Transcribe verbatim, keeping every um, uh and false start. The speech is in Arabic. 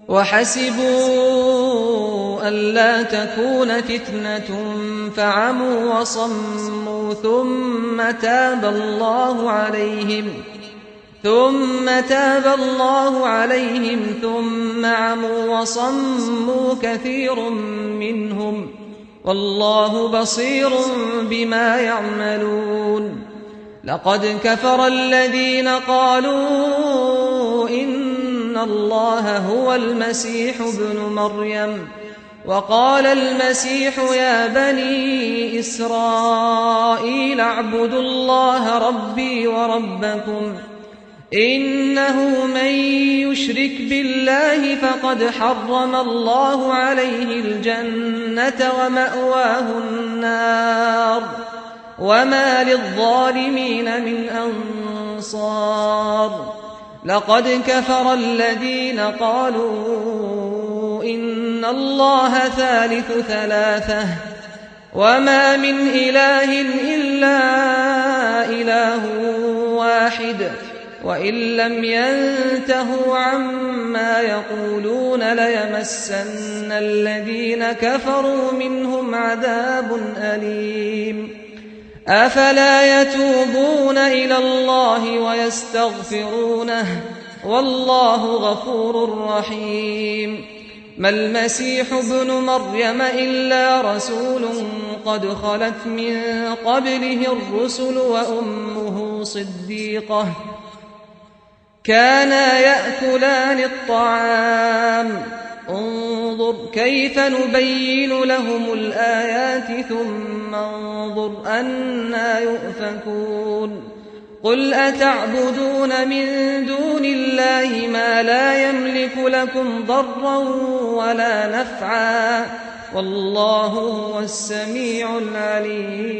وحسبوا ألا تكون فتنة فعموا وصموا ثم تاب الله عليهم ثم تاب الله عليهم ثم عموا وصموا كثير منهم والله بصير بما يعملون. لقد كفر الذين قالوا إن الله هو المسيح ابن مريم وقال المسيح يا بني إسرائيل اعبدوا الله ربي وربكم إنه من يشرك بالله فقد حرم الله عليه الجنة ومأواه النار وما للظالمين من أنصار. لقد كفر الذين قالوا إن الله ثالث ثلاثة وما من إله إلا إله واحد وإن لم ينتهوا عما يقولون ليمسن الذين كفروا منهم عذاب أليم. أفلا يتوبون إلى الله ويستغفرونه والله غفور رحيم. ما المسيح ابن مريم إلا رسول قد خلت من قبله الرسل وأمه صديقة كانا يأكلان الطعام انظر كيف نبين لهم الآيات ثم انظر أنى يؤفكون. قل أتعبدون من دون الله ما لا يملك لكم ضرا ولا نفعا والله هو السميع العليم.